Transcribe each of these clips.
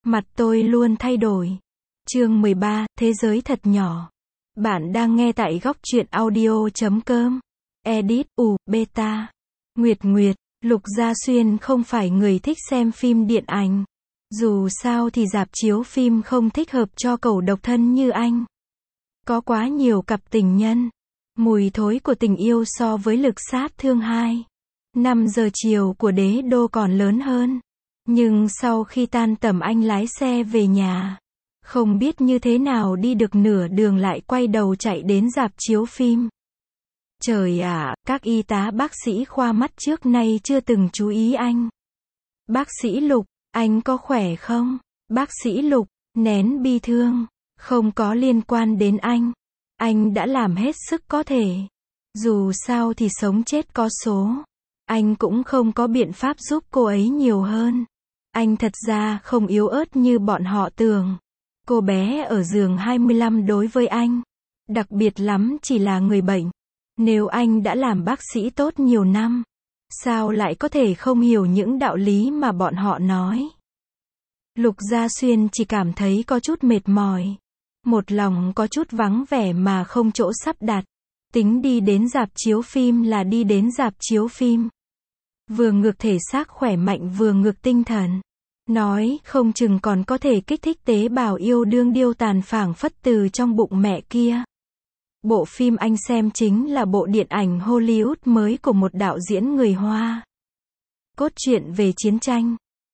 Mặt tôi luôn thay đổi. Chương 13, Thế giới thật nhỏ. Bạn đang nghe tại góc truyện audio.com. Edit, beta. Nguyệt Nguyệt, Lục Gia Xuyên không phải người thích xem phim điện ảnh. Dù sao thì rạp chiếu phim không thích hợp cho cẩu độc thân như anh. Có quá nhiều cặp tình nhân. Mùi thối của tình yêu so với Lực Sát Thương 2. 5 giờ chiều của Đế Đô còn lớn hơn. Nhưng sau khi tan tầm anh lái xe về nhà. Không biết như thế nào đi được nửa đường lại quay đầu chạy đến rạp chiếu phim. Trời ạ, các y tá bác sĩ khoa mắt trước nay chưa từng chú ý anh. Bác sĩ Lục, anh có khỏe không? Bác sĩ Lục, nén bi thương. Không có liên quan đến anh. Anh đã làm hết sức có thể. Dù sao thì sống chết có số. Anh cũng không có biện pháp giúp cô ấy nhiều hơn. Anh thật ra không yếu ớt như bọn họ tưởng. Cô bé ở giường 25 đối với anh. Đặc biệt lắm chỉ là người bệnh. Nếu anh đã làm bác sĩ tốt nhiều năm. Sao lại có thể không hiểu những đạo lý mà bọn họ nói. Lục Gia Xuyên chỉ cảm thấy có chút mệt mỏi. Một lòng có chút vắng vẻ mà không chỗ sắp đặt. Tính đi đến rạp chiếu phim là đi đến rạp chiếu phim. Vừa ngược thể xác khỏe mạnh vừa ngược tinh thần. Nói không chừng còn có thể kích thích tế bào yêu đương điêu tàn phảng phất từ trong bụng mẹ kia. Bộ phim anh xem chính là bộ điện ảnh Hollywood mới của một đạo diễn người Hoa. Cốt truyện về chiến tranh.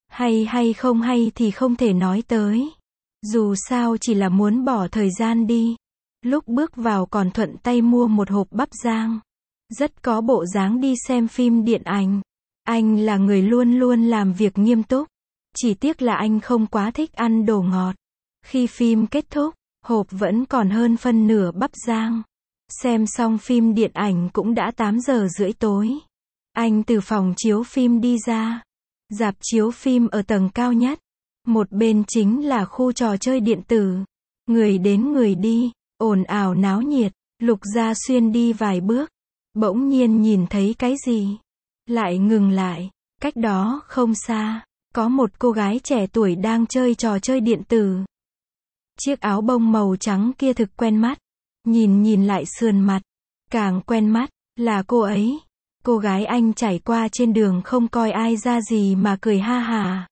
Hay không hay thì không thể nói tới. Dù sao chỉ là muốn bỏ thời gian đi. Lúc bước vào còn thuận tay mua một hộp bắp rang. Rất có bộ dáng đi xem phim điện ảnh. Anh là người luôn luôn làm việc nghiêm túc. Chỉ tiếc là anh không quá thích ăn đồ ngọt. Khi phim kết thúc, hộp vẫn còn hơn phân nửa bắp rang. Xem xong phim điện ảnh cũng đã 8 giờ rưỡi tối. Anh từ phòng chiếu phim đi ra. Rạp chiếu phim ở tầng cao nhất. Một bên chính là khu trò chơi điện tử. Người đến người đi, ồn ào náo nhiệt. Lục Gia Xuyên đi vài bước. Bỗng nhiên nhìn thấy cái gì. Lại ngừng lại. Cách đó không xa. Có một cô gái trẻ tuổi đang chơi trò chơi điện tử. Chiếc áo bông màu trắng kia thực quen mắt. Nhìn lại sườn mặt. Càng quen mắt, là cô ấy. Cô gái anh trải qua trên đường không coi ai ra gì mà cười ha hả.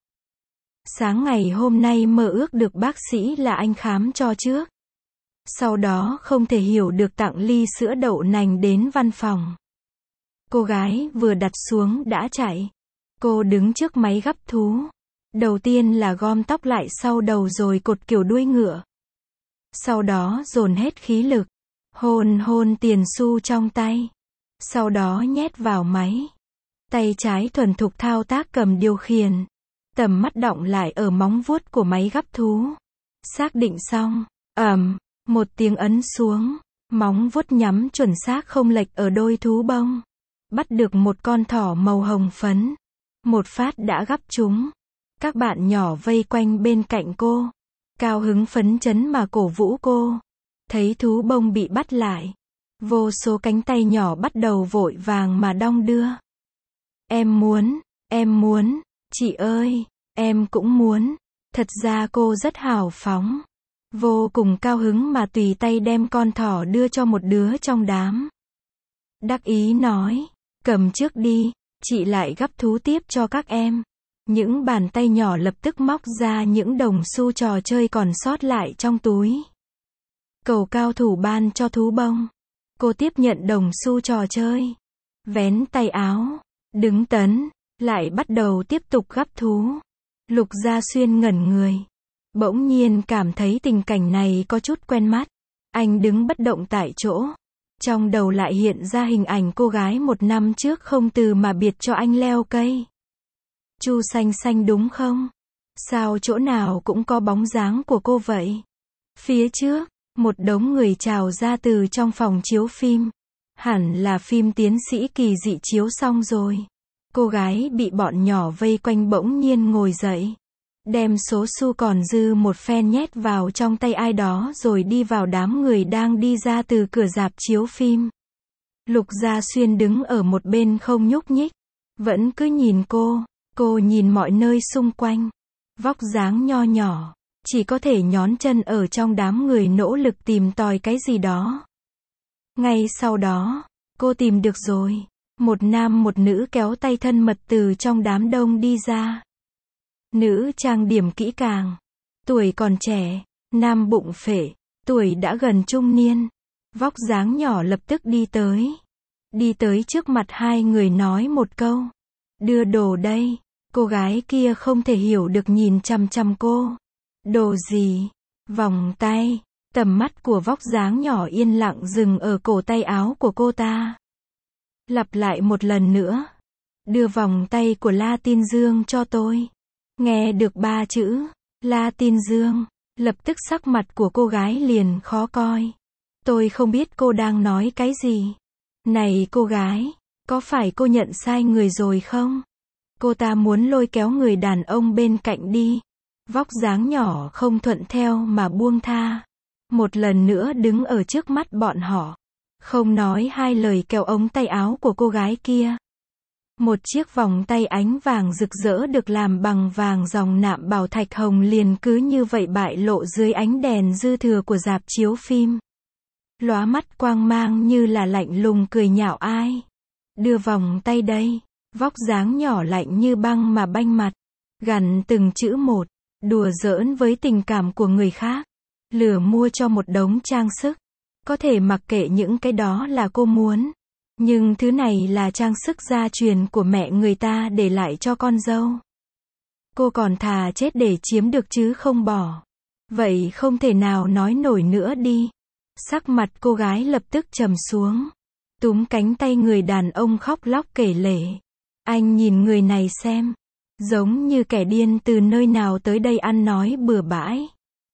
Sáng ngày hôm nay mơ ước được bác sĩ là anh khám cho trước. Sau đó không thể hiểu được tặng ly sữa đậu nành đến văn phòng. Cô gái vừa đặt xuống đã chạy. Cô đứng trước máy gấp thú. Đầu tiên là gom tóc lại sau đầu rồi cột kiểu đuôi ngựa. Sau đó dồn hết khí lực. Hôn tiền xu trong tay. Sau đó nhét vào máy. Tay trái thuần thục thao tác cầm điều khiển. Tầm mắt đọng lại ở móng vuốt của máy gấp thú. Xác định xong. Một tiếng ấn xuống. Móng vuốt nhắm chuẩn xác không lệch ở đôi thú bông. Bắt được một con thỏ màu hồng phấn. Một phát đã gắp chúng. Các bạn nhỏ vây quanh bên cạnh cô. Cao hứng phấn chấn mà cổ vũ cô. Thấy thú bông bị bắt lại. Vô số cánh tay nhỏ bắt đầu vội vàng mà đong đưa. Em muốn, chị ơi, em cũng muốn. Thật ra cô rất hào phóng. Vô cùng cao hứng mà tùy tay đem con thỏ đưa cho một đứa trong đám. Đắc ý nói, cầm trước đi, chị lại gắp thú tiếp cho các em. Những bàn tay nhỏ lập tức móc ra những đồng xu trò chơi còn sót lại trong túi. Cầu cao thủ ban cho thú bông. Cô tiếp nhận đồng xu trò chơi. Vén tay áo. Đứng tấn. Lại bắt đầu tiếp tục gắp thú. Lục Gia Xuyên ngẩn người. Bỗng nhiên cảm thấy tình cảnh này có chút quen mắt. Anh đứng bất động tại chỗ. Trong đầu lại hiện ra hình ảnh cô gái 1 năm trước không từ mà biệt cho anh leo cây. Chu Xanh Xanh đúng không? Sao chỗ nào cũng có bóng dáng của cô vậy? Phía trước, một đống người trào ra từ trong phòng chiếu phim. Hẳn là phim Tiến sĩ Kỳ Dị chiếu xong rồi. Cô gái bị bọn nhỏ vây quanh bỗng nhiên ngồi dậy. Đem số xu còn dư một phen nhét vào trong tay ai đó rồi đi vào đám người đang đi ra từ cửa rạp chiếu phim. Lục Gia Xuyên đứng ở một bên không nhúc nhích. Vẫn cứ nhìn cô. Cô nhìn mọi nơi xung quanh. vóc dáng nho nhỏ, chỉ có thể nhón chân ở trong đám người nỗ lực tìm tòi cái gì đó. Ngay sau đó, cô tìm được rồi. Một nam một nữ kéo tay thân mật từ trong đám đông đi ra. Nữ trang điểm kỹ càng, tuổi còn trẻ, nam bụng phệ, tuổi đã gần trung niên, vóc dáng nhỏ lập tức đi tới. Đi tới trước mặt hai người nói một câu. Đưa đồ đây. Cô gái kia không thể hiểu được nhìn chằm chằm cô. Đồ gì? Vòng tay. Tầm mắt của vóc dáng nhỏ yên lặng dừng ở cổ tay áo của cô ta. Lặp lại một lần nữa. Đưa vòng tay của La Tin Dương cho tôi. Nghe được 3 chữ La Tin Dương, lập tức sắc mặt của cô gái liền khó coi. Tôi không biết cô đang nói cái gì. Này cô gái, có phải cô nhận sai người rồi không? Cô ta muốn lôi kéo người đàn ông bên cạnh đi. Vóc dáng nhỏ không thuận theo mà buông tha. Một lần nữa đứng ở trước mắt bọn họ. Không nói hai lời kéo ống tay áo của cô gái kia. Một chiếc vòng tay ánh vàng rực rỡ được làm bằng vàng dòng nạm bảo thạch hồng liền cứ như vậy bại lộ dưới ánh đèn dư thừa của rạp chiếu phim. Lóa mắt quang mang như là lạnh lùng cười nhạo ai. Đưa vòng tay đây. Vóc dáng nhỏ lạnh như băng mà banh mặt. Gằn từng chữ một. Đùa giỡn với tình cảm của người khác. Lừa mua cho một đống trang sức. Có thể mặc kệ những cái đó là cô muốn. Nhưng thứ này là trang sức gia truyền của mẹ người ta để lại cho con dâu. Cô còn thà chết để chiếm được chứ không bỏ. Vậy không thể nào nói nổi nữa đi. Sắc mặt cô gái lập tức trầm xuống. Túm cánh tay người đàn ông khóc lóc kể lể. Anh nhìn người này xem. Giống như kẻ điên từ nơi nào tới đây ăn nói bừa bãi.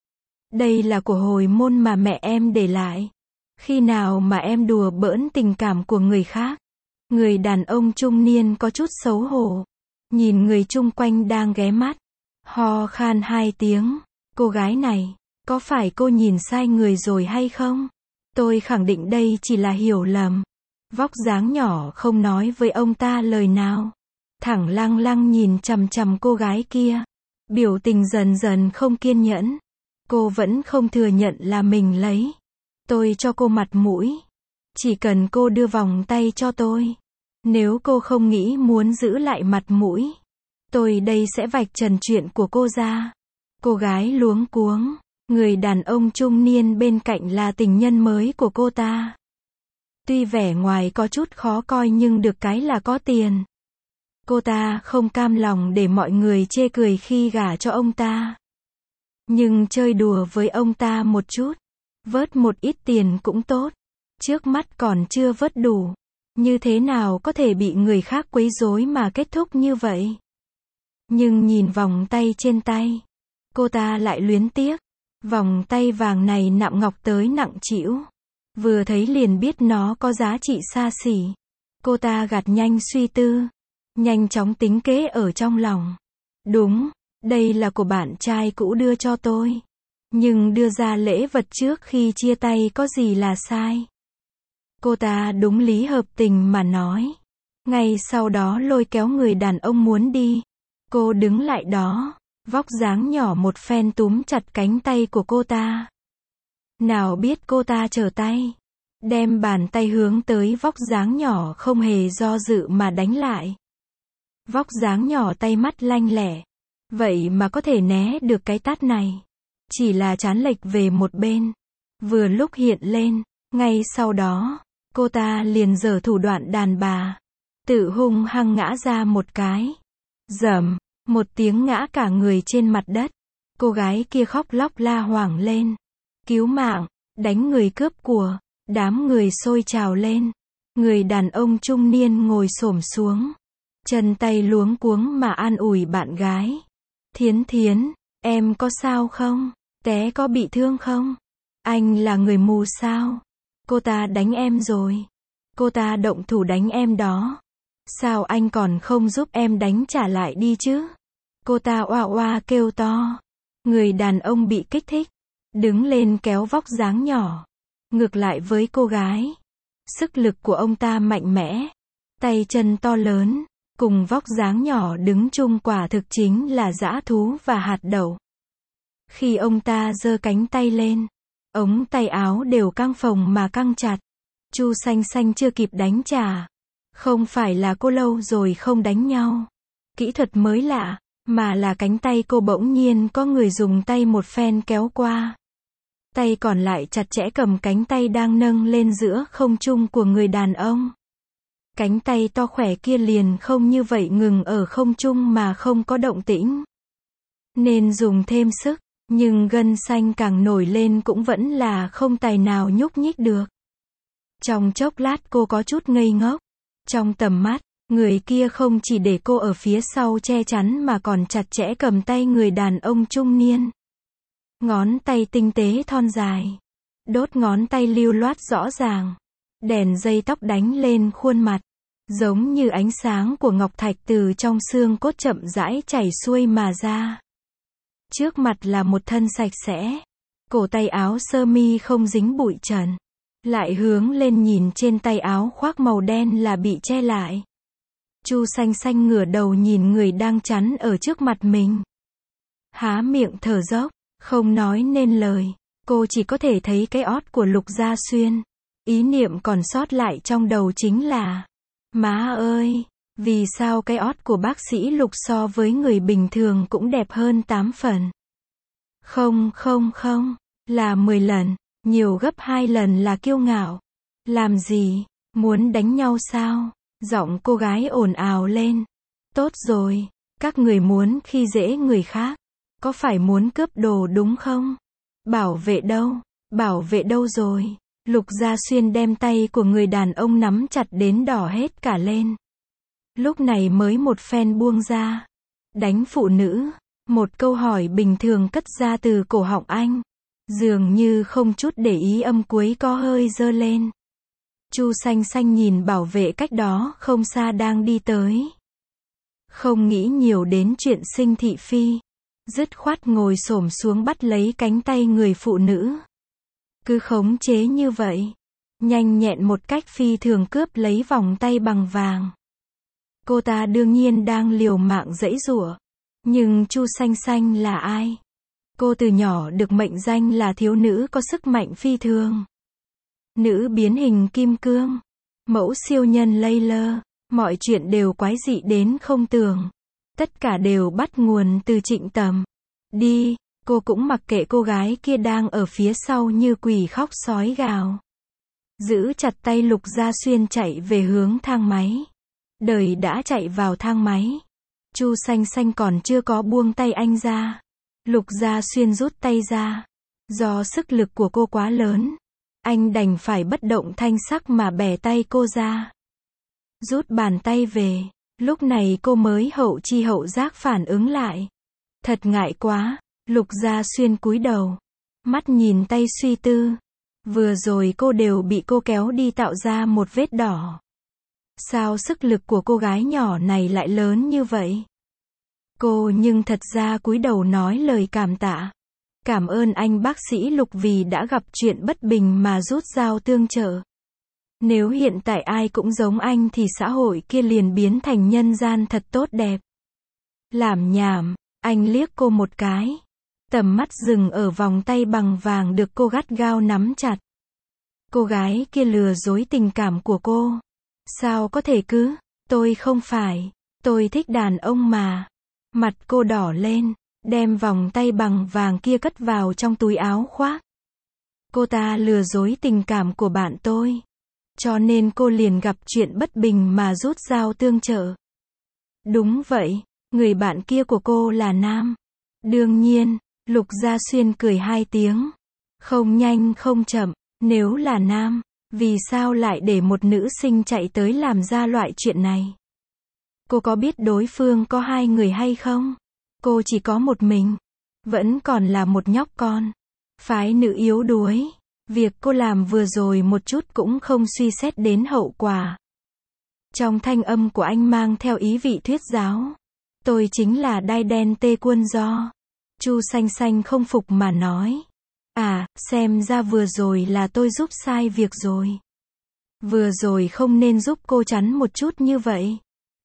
Đây là của hồi môn mà mẹ em để lại. Khi nào mà em đùa bỡn tình cảm của người khác? Người đàn ông trung niên có chút xấu hổ. Nhìn người chung quanh đang ghé mắt. Ho khan 2 tiếng. Cô gái này, có phải cô nhìn sai người rồi hay không? Tôi khẳng định đây chỉ là hiểu lầm. Vóc dáng nhỏ không nói với ông ta lời nào. Thẳng lăng lăng nhìn chằm chằm cô gái kia. Biểu tình dần dần không kiên nhẫn. Cô vẫn không thừa nhận là mình lấy. Tôi cho cô mặt mũi. Chỉ cần cô đưa vòng tay cho tôi. Nếu cô không nghĩ muốn giữ lại mặt mũi, tôi đây sẽ vạch trần chuyện của cô ra. Cô gái luống cuống. Người đàn ông trung niên bên cạnh là tình nhân mới của cô ta. Tuy vẻ ngoài có chút khó coi nhưng được cái là có tiền. Cô ta không cam lòng để mọi người chê cười khi gả cho ông ta. Nhưng chơi đùa với ông ta một chút. Vớt một ít tiền cũng tốt. Trước mắt còn chưa vớt đủ. Như thế nào có thể bị người khác quấy rối mà kết thúc như vậy? Nhưng nhìn vòng tay trên tay, cô ta lại luyến tiếc. Vòng tay vàng này nạm ngọc tới nặng trĩu. Vừa thấy liền biết nó có giá trị xa xỉ. Cô ta gạt nhanh suy tư. Nhanh chóng tính kế ở trong lòng. Đúng, đây là của bạn trai cũ đưa cho tôi. Nhưng đưa ra lễ vật trước khi chia tay có gì là sai. Cô ta đúng lý hợp tình mà nói. Ngay sau đó lôi kéo người đàn ông muốn đi. Cô đứng lại đó. Vóc dáng nhỏ một phen túm chặt cánh tay của cô ta. Nào biết cô ta trở tay. Đem bàn tay hướng tới vóc dáng nhỏ không hề do dự mà đánh lại. Vóc dáng nhỏ tay mắt lanh lẹ. Vậy mà có thể né được cái tát này. Chỉ là chán lệch về một bên. Vừa lúc hiện lên. Ngay sau đó, cô ta liền giở thủ đoạn đàn bà. Tự hung hăng ngã ra một cái. Dầm, một tiếng ngã cả người trên mặt đất. Cô gái kia khóc lóc la hoảng lên. Cứu mạng, đánh người cướp của. Đám người xôi trào lên. Người đàn ông trung niên ngồi xổm xuống. Chân tay luống cuống mà an ủi bạn gái. Thiến Thiến, em có sao không? Té có bị thương không? Anh là người mù sao? Cô ta đánh em rồi. Cô ta động thủ đánh em đó. Sao anh còn không giúp em đánh trả lại đi chứ? Cô ta oa oa kêu to. Người đàn ông bị kích thích. Đứng lên kéo vóc dáng nhỏ. Ngược lại với cô gái. Sức lực của ông ta mạnh mẽ. Tay chân to lớn. cùng vóc dáng nhỏ đứng chung quả thực chính là dã thú và hạt đậu. Khi ông ta giơ cánh tay lên, ống tay áo đều căng phồng mà căng chặt. Chu Xanh Xanh chưa kịp đánh trả. Không phải là cô lâu rồi không đánh nhau. Kỹ thuật mới lạ, mà là cánh tay cô bỗng nhiên có người dùng tay một phen kéo qua. Tay còn lại chặt chẽ cầm cánh tay đang nâng lên giữa không trung của người đàn ông. Cánh tay to khỏe kia liền không như vậy ngừng ở không trung mà không có động tĩnh. Nên dùng thêm sức, nhưng gân xanh càng nổi lên cũng vẫn là không tài nào nhúc nhích được. Trong chốc lát cô có chút ngây ngốc. Trong tầm mắt, người kia không chỉ để cô ở phía sau che chắn mà còn chặt chẽ cầm tay người đàn ông trung niên. Ngón tay tinh tế thon dài. Đốt ngón tay lưu loát rõ ràng. Đèn dây tóc đánh lên khuôn mặt. Giống như ánh sáng của ngọc thạch từ trong xương cốt chậm rãi chảy xuôi mà ra. Trước mặt là một thân sạch sẽ. Cổ tay áo sơ mi không dính bụi trần. Lại hướng lên nhìn trên tay áo khoác màu đen là bị che lại. Chu Xanh Xanh ngửa đầu nhìn người đang chắn ở trước mặt mình. Há miệng thở dốc, không nói nên lời. Cô chỉ có thể thấy cái ót của Lục Gia Xuyên. Ý niệm còn sót lại trong đầu chính là: má ơi, vì sao cái ót của bác sĩ Lục so với người bình thường cũng đẹp hơn 8 phần? Không, là 10 lần, nhiều gấp 2 lần là kiêu ngạo. Làm gì? Muốn đánh nhau sao? Giọng cô gái ồn ào lên. Tốt rồi, các người muốn khi dễ người khác. Có phải muốn cướp đồ đúng không? Bảo vệ đâu rồi? Lục Gia Xuyên đem tay của người đàn ông nắm chặt đến đỏ hết cả lên. Lúc này mới một phen buông ra. Đánh phụ nữ. Một câu hỏi bình thường cất ra từ cổ họng anh. Dường như không chút để ý âm cuối có hơi dơ lên. Chu Xanh Xanh nhìn bảo vệ cách đó không xa đang đi tới. Không nghĩ nhiều đến chuyện sinh thị phi. Dứt khoát ngồi xổm xuống bắt lấy cánh tay người phụ nữ. Cứ khống chế như vậy. Nhanh nhẹn một cách phi thường cướp lấy vòng tay bằng vàng. Cô ta đương nhiên đang liều mạng giãy giụa. Nhưng Chu Xanh Xanh là ai? Cô từ nhỏ được mệnh danh là thiếu nữ có sức mạnh phi thường. Nữ biến hình kim cương. Mẫu siêu nhân lây lơ. Mọi chuyện đều quái dị đến không tưởng. Tất cả đều bắt nguồn từ Trịnh Tầm. Đi, cô cũng mặc kệ cô gái kia đang ở phía sau như quỷ khóc sói gào. Giữ chặt tay Lục Gia Xuyên chạy về hướng thang máy. Đời đã chạy vào thang máy. Chu Xanh Xanh còn chưa có buông tay anh ra. Lục Gia Xuyên rút tay ra. Do sức lực của cô quá lớn, anh đành phải bất động thanh sắc mà bẻ tay cô ra. Rút bàn tay về. Lúc này cô mới hậu chi hậu giác phản ứng lại. Thật ngại quá. Lục Gia Xuyên cúi đầu. Mắt nhìn tay suy tư. Vừa rồi cô đều bị cô kéo đi tạo ra một vết đỏ. Sao sức lực của cô gái nhỏ này lại lớn như vậy? Cô nhưng thật ra cúi đầu nói lời cảm tạ. Cảm ơn anh bác sĩ Lục vì đã gặp chuyện bất bình mà rút dao tương trợ. Nếu hiện tại ai cũng giống anh thì xã hội kia liền biến thành nhân gian thật tốt đẹp. Làm nhảm, anh liếc cô một cái. Tầm mắt dừng ở vòng tay bằng vàng được cô gắt gao nắm chặt. Cô gái kia lừa dối tình cảm của cô. Sao có thể cứ, tôi không phải, tôi thích đàn ông mà. Mặt cô đỏ lên, đem vòng tay bằng vàng kia cất vào trong túi áo khoác. Cô ta lừa dối tình cảm của bạn tôi. Cho nên cô liền gặp chuyện bất bình mà rút dao tương trợ. Đúng vậy, người bạn kia của cô là nam. Đương nhiên, Lục Gia Xuyên cười 2 tiếng. Không nhanh không chậm, nếu là nam, vì sao lại để một nữ sinh chạy tới làm ra loại chuyện này? Cô có biết đối phương có 2 người hay không? Cô chỉ có một mình. Vẫn còn là một nhóc con. Phái nữ yếu đuối. Việc cô làm vừa rồi một chút cũng không suy xét đến hậu quả. Trong thanh âm của anh mang theo ý vị thuyết giáo. Tôi chính là đai đen tê quân do. Chu Xanh Xanh không phục mà nói. À, xem ra vừa rồi là tôi giúp sai việc rồi. Vừa rồi không nên giúp cô chắn một chút như vậy.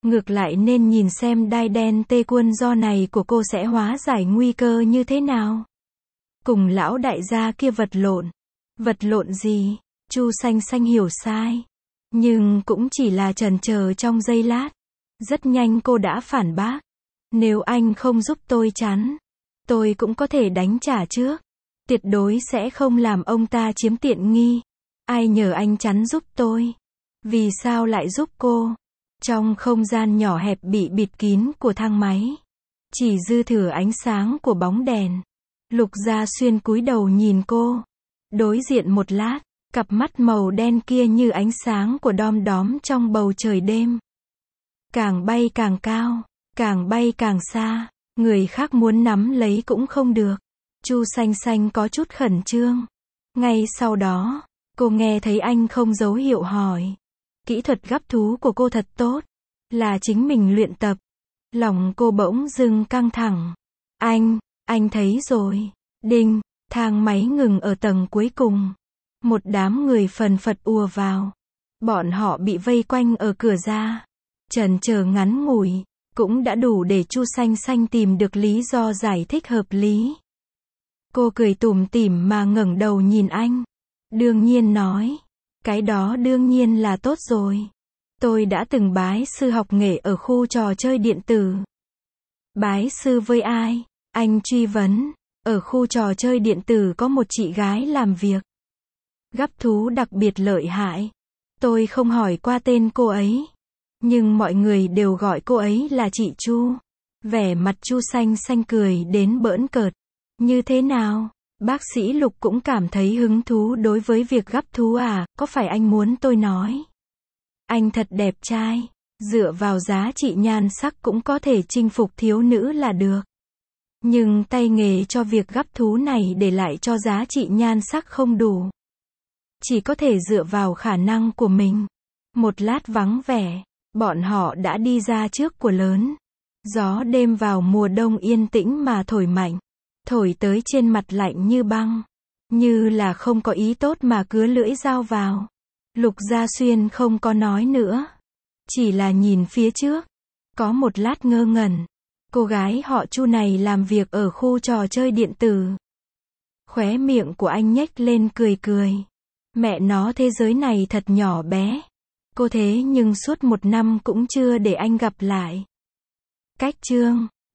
Ngược lại nên nhìn xem đai đen tê quân do này của cô sẽ hóa giải nguy cơ như thế nào. Cùng lão đại gia kia vật lộn. Vật lộn gì? Chu Xanh Xanh hiểu sai. Nhưng cũng chỉ là chần chờ trong giây lát. Rất nhanh cô đã phản bác. Nếu anh không giúp tôi chắn, tôi cũng có thể đánh trả trước. Tuyệt đối sẽ không làm ông ta chiếm tiện nghi. Ai nhờ anh chắn giúp tôi? Vì sao lại giúp cô? Trong không gian nhỏ hẹp bị bịt kín của thang máy, chỉ dư thừa ánh sáng của bóng đèn. Lục Gia Xuyên cúi đầu nhìn cô. Đối diện một lát, cặp mắt màu đen kia như ánh sáng của đom đóm trong bầu trời đêm. Càng bay càng cao, càng bay càng xa, người khác muốn nắm lấy cũng không được. Chu Xanh Xanh có chút khẩn trương. Ngay sau đó, cô nghe thấy anh không dấu hiệu hỏi. Kỹ thuật gắp thú của cô thật tốt. Là chính mình luyện tập. Lòng cô bỗng dưng căng thẳng. Anh thấy rồi. Đinh, thang máy ngừng ở tầng cuối cùng. Một đám người phần phật ùa vào. Bọn họ bị vây quanh ở cửa ra. Chần chờ ngắn ngủi, cũng đã đủ để Chu Xanh Xanh tìm được lý do giải thích hợp lý. Cô cười tủm tỉm mà ngẩng đầu nhìn anh. Đương nhiên nói. Cái đó đương nhiên là tốt rồi. Tôi đã từng bái sư học nghệ ở khu trò chơi điện tử. Bái sư với ai? Anh truy vấn. Ở khu trò chơi điện tử có một chị gái làm việc. Gắp thú đặc biệt lợi hại. Tôi không hỏi qua tên cô ấy. Nhưng mọi người đều gọi cô ấy là chị Chu. Vẻ mặt Chu Xanh Xanh cười đến bỡn cợt. Như thế nào? Bác sĩ Lục cũng cảm thấy hứng thú đối với việc gắp thú à, có phải anh muốn tôi nói? Anh thật đẹp trai, dựa vào giá trị nhan sắc cũng có thể chinh phục thiếu nữ là được. Nhưng tay nghề cho việc gắp thú này để lại cho giá trị nhan sắc không đủ. Chỉ có thể dựa vào khả năng của mình. Một lát vắng vẻ, bọn họ đã đi ra trước của lớn. Gió đêm vào mùa đông yên tĩnh mà thổi mạnh. Thổi tới trên mặt lạnh như băng. Như là không có ý tốt mà cứa lưỡi dao vào. Lục Gia Xuyên không có nói nữa. Chỉ là nhìn phía trước. Có một lát ngơ ngẩn. Cô gái họ Chu này làm việc ở khu trò chơi điện tử. Khóe miệng của anh nhếch lên cười cười. Mẹ nó thế giới này thật nhỏ bé. Cô thế nhưng suốt một năm cũng chưa để anh gặp lại. Cách chương